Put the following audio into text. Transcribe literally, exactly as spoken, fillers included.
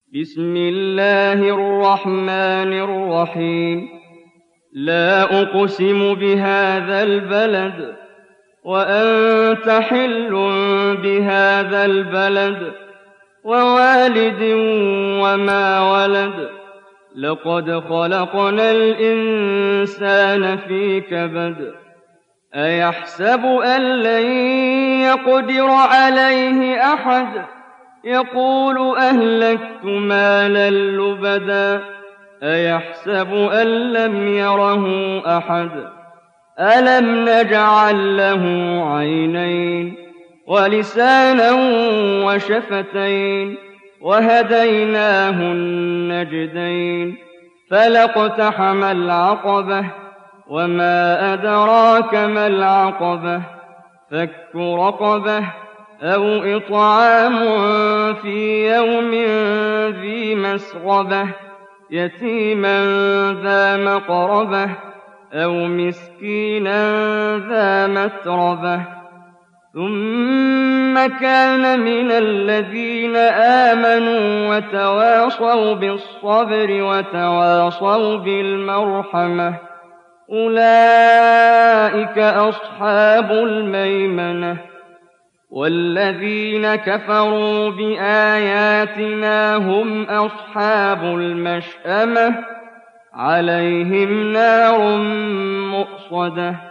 بسم الله الرحمن الرحيم لا أقسم بهذا البلد وأنت حل بهذا البلد ووالد وما ولد لقد خلقنا الإنسان في كبد أيحسب أن لن يقدر عليه أحد يقول أهلكت مالا لبدا أيحسب أن لم يره أحد ألم نجعل له عينين ولسانا وشفتين وهديناه النجدين فلاقتحم العقبة وما أدراك ما العقبة فك رقبة أو إطعام في يوم ذي مسغبة يتيما ذا مقربة أو مسكينا ذا متربة ثم كان من الذين آمنوا وتواصوا بالصبر وتواصوا بالمرحمة أولئك أصحاب الميمنة والذين كفروا بآياتنا هم أصحاب المشأمة عليهم نار مؤصدة